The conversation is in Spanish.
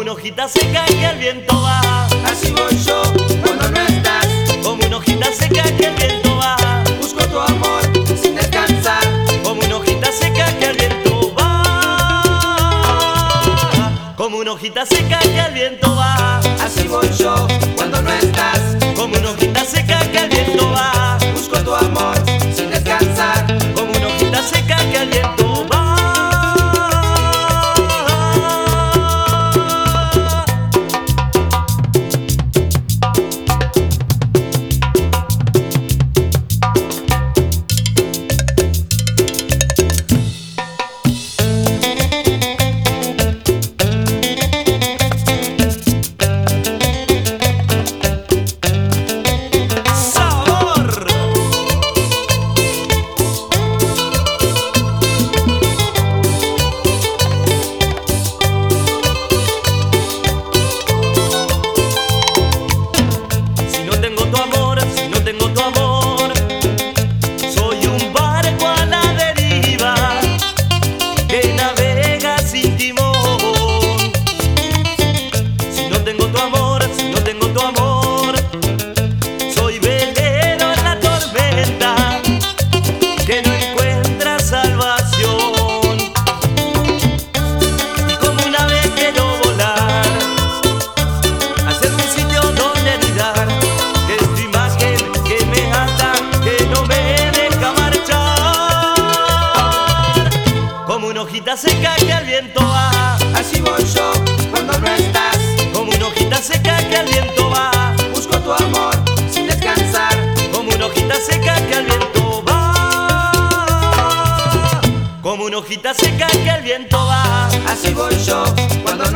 una hojita seca que el viento va. Así voy yo cuando no estás, Como una hojita seca que el viento va. busco tu amor sin descansar. Como una hojita seca que el viento va. Como una hojita seca que el viento va. Así voy yo cuando no estás, Como una hojita seca que el viento va. busco tu amor sin descansar. Como una hojita seca que el viento va. Como una hojita seca que el viento va. Así voy yo cuando no estás, Como una hojita seca que el viento va. busco tu amor sin descansar. Como una hojita seca que el viento va. Como una hojita seca que el viento va. Así voy yo cuando no